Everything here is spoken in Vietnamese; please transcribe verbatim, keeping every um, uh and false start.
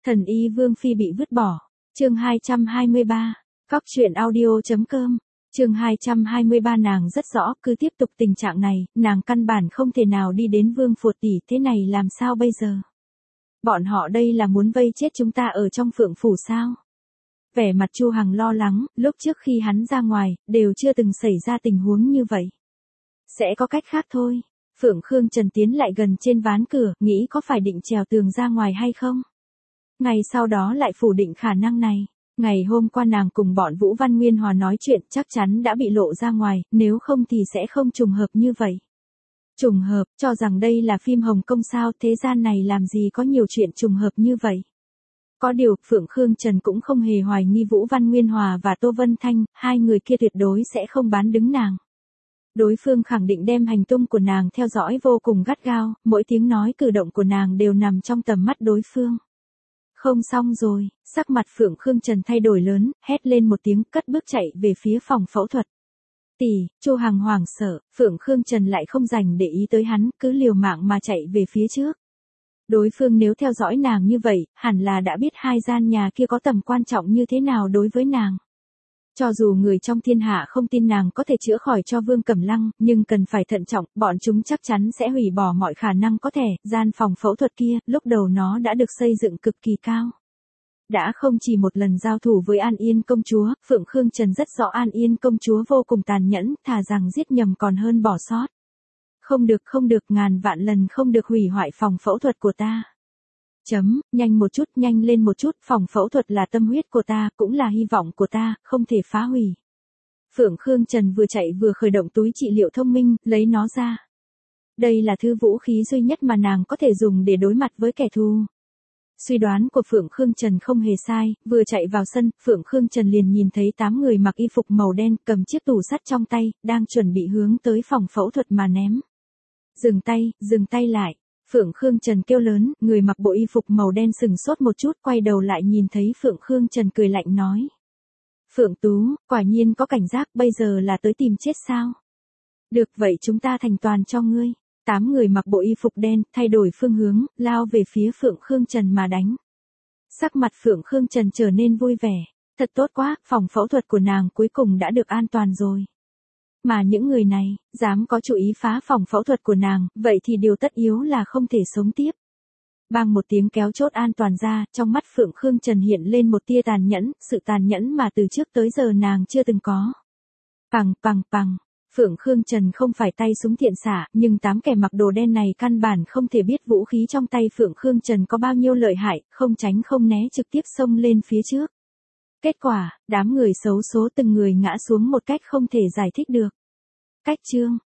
Thần y Vương Phi bị vứt bỏ. Chương hai trăm hai mươi ba. Cóc truyện audio chấm com. Chương hai trăm hai mươi ba. Nàng rất rõ, cứ tiếp tục tình trạng này, nàng căn bản không thể nào đi đến Vương Phụt tỷ, thế này làm sao bây giờ? Bọn họ đây là muốn vây chết chúng ta ở trong Phượng phủ sao? Vẻ mặt Chu Hằng lo lắng, lúc trước khi hắn ra ngoài, đều chưa từng xảy ra tình huống như vậy. Sẽ có cách khác thôi. Phượng Khương Trần tiến lại gần trên ván cửa, nghĩ có phải định trèo tường ra ngoài hay không? Ngày sau đó lại phủ định khả năng này. Ngày hôm qua nàng cùng bọn Vũ Văn Nguyên Hòa nói chuyện chắc chắn đã bị lộ ra ngoài, nếu không thì sẽ không trùng hợp như vậy. Trùng hợp, cho rằng đây là phim Hồng Kông sao, thế gian này làm gì có nhiều chuyện trùng hợp như vậy. Có điều, Phượng Khương Trần cũng không hề hoài nghi Vũ Văn Nguyên Hòa và Tô Vân Thanh, hai người kia tuyệt đối sẽ không bán đứng nàng. Đối phương khẳng định đem hành tung của nàng theo dõi vô cùng gắt gao, mỗi tiếng nói cử động của nàng đều nằm trong tầm mắt đối phương. Không xong rồi, sắc mặt Phượng Khương Trần thay đổi lớn, hét lên một tiếng cất bước chạy về phía phòng phẫu thuật. Tỷ, Chu Hằng hoảng sợ, Phượng Khương Trần lại không dành để ý tới hắn, cứ liều mạng mà chạy về phía trước. Đối phương nếu theo dõi nàng như vậy, hẳn là đã biết hai gian nhà kia có tầm quan trọng như thế nào đối với nàng. Cho dù người trong thiên hạ không tin nàng có thể chữa khỏi cho Vương Cẩm Lăng, nhưng cần phải thận trọng, bọn chúng chắc chắn sẽ hủy bỏ mọi khả năng có thể, gian phòng phẫu thuật kia, lúc đầu nó đã được xây dựng cực kỳ cao. Đã không chỉ một lần giao thủ với An Yên công chúa, Phượng Khương Trần rất rõ An Yên công chúa vô cùng tàn nhẫn, thà rằng giết nhầm còn hơn bỏ sót. Không được không được, ngàn vạn lần không được hủy hoại phòng phẫu thuật của ta. Chấm, nhanh một chút, nhanh lên một chút, phòng phẫu thuật là tâm huyết của ta, cũng là hy vọng của ta, không thể phá hủy. Phượng Khương Trần vừa chạy vừa khởi động túi trị liệu thông minh, lấy nó ra. Đây là thứ vũ khí duy nhất mà nàng có thể dùng để đối mặt với kẻ thù. Suy đoán của Phượng Khương Trần không hề sai, vừa chạy vào sân, Phượng Khương Trần liền nhìn thấy tám người mặc y phục màu đen, cầm chiếc tủ sắt trong tay, đang chuẩn bị hướng tới phòng phẫu thuật mà ném. Dừng tay, dừng tay lại. Phượng Khương Trần kêu lớn, người mặc bộ y phục màu đen sừng sốt một chút, quay đầu lại nhìn thấy Phượng Khương Trần cười lạnh nói. Phượng Tú, quả nhiên có cảnh giác, bây giờ là tới tìm chết sao? Được vậy chúng ta thành toàn cho ngươi. Tám người mặc bộ y phục đen, thay đổi phương hướng, lao về phía Phượng Khương Trần mà đánh. Sắc mặt Phượng Khương Trần trở nên vui vẻ. Thật tốt quá, phòng phẫu thuật của nàng cuối cùng đã được an toàn rồi. Mà những người này, dám có chủ ý phá phòng phẫu thuật của nàng, vậy thì điều tất yếu là không thể sống tiếp. Bang một tiếng kéo chốt an toàn ra, trong mắt Phượng Khương Trần hiện lên một tia tàn nhẫn, sự tàn nhẫn mà từ trước tới giờ nàng chưa từng có. Pằng pằng pằng, Phượng Khương Trần không phải tay súng thiện xạ, nhưng tám kẻ mặc đồ đen này căn bản không thể biết vũ khí trong tay Phượng Khương Trần có bao nhiêu lợi hại, không tránh không né trực tiếp xông lên phía trước. Kết quả, đám người xấu số từng người ngã xuống một cách không thể giải thích được. Cách chương,